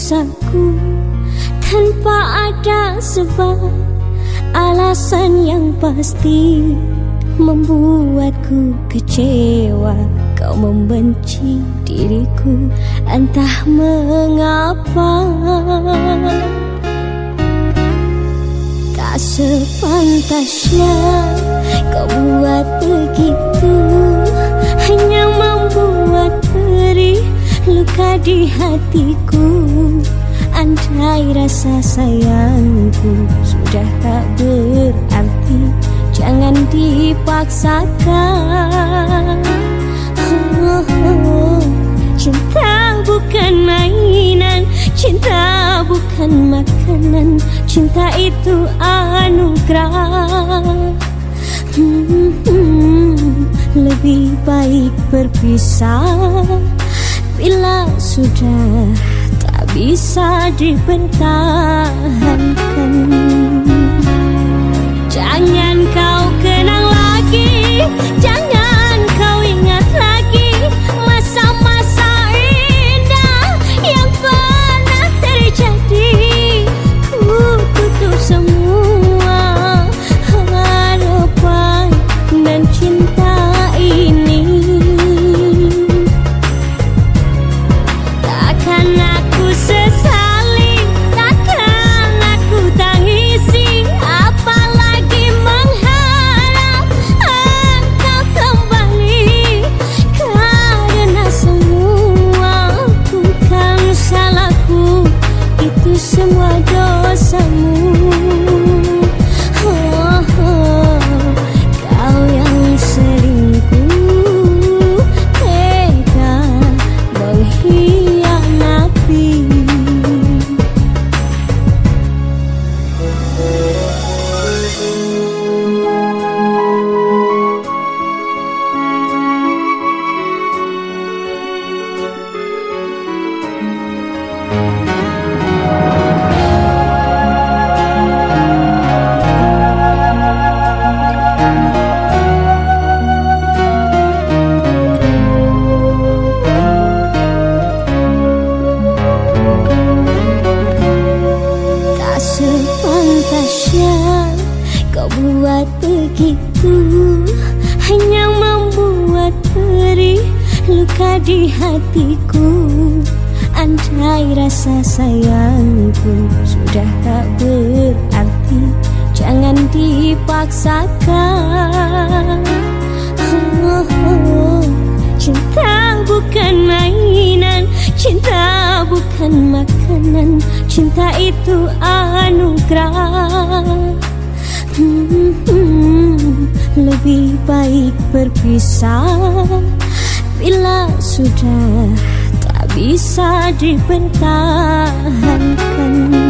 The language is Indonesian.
rasaku tanpa ada sebab, alasan yang pasti membuatku kecewa. Kau membenci diriku entah mengapa. Tak sepantasnya kau buat begitu, hanya membuat perih luka di hatiku. Andai rasa sayangku sudah tak berarti, jangan dipaksakan. Cinta bukan mainan, cinta bukan makanan, cinta itu anugerah. Lebih baik berpisah bila sudah tak bisa dipertahankan. Jangan kau kenang lagi, jangan kau ingat lagi masa-masa indah yang pernah terjadi. Ku tutup semua harapan dan cinta ini. Takkan aku sesali, takkan aku tangisi, apalagi mengharap engkau kembali. Karena semua bukan salahku, itu semua dosamu. Kau yang selingkuh, tega mengkhianati. Tak sepantasnya kau buat begitu, hanya membuat perih luka di hatiku. Andai rasa sayangku sudah tak berarti, jangan dipaksakan. Cinta bukan mainan, cinta bukan makanan, cinta itu anugerah. Lebih baik berpisah bila sudah tak bisa dipertahankan.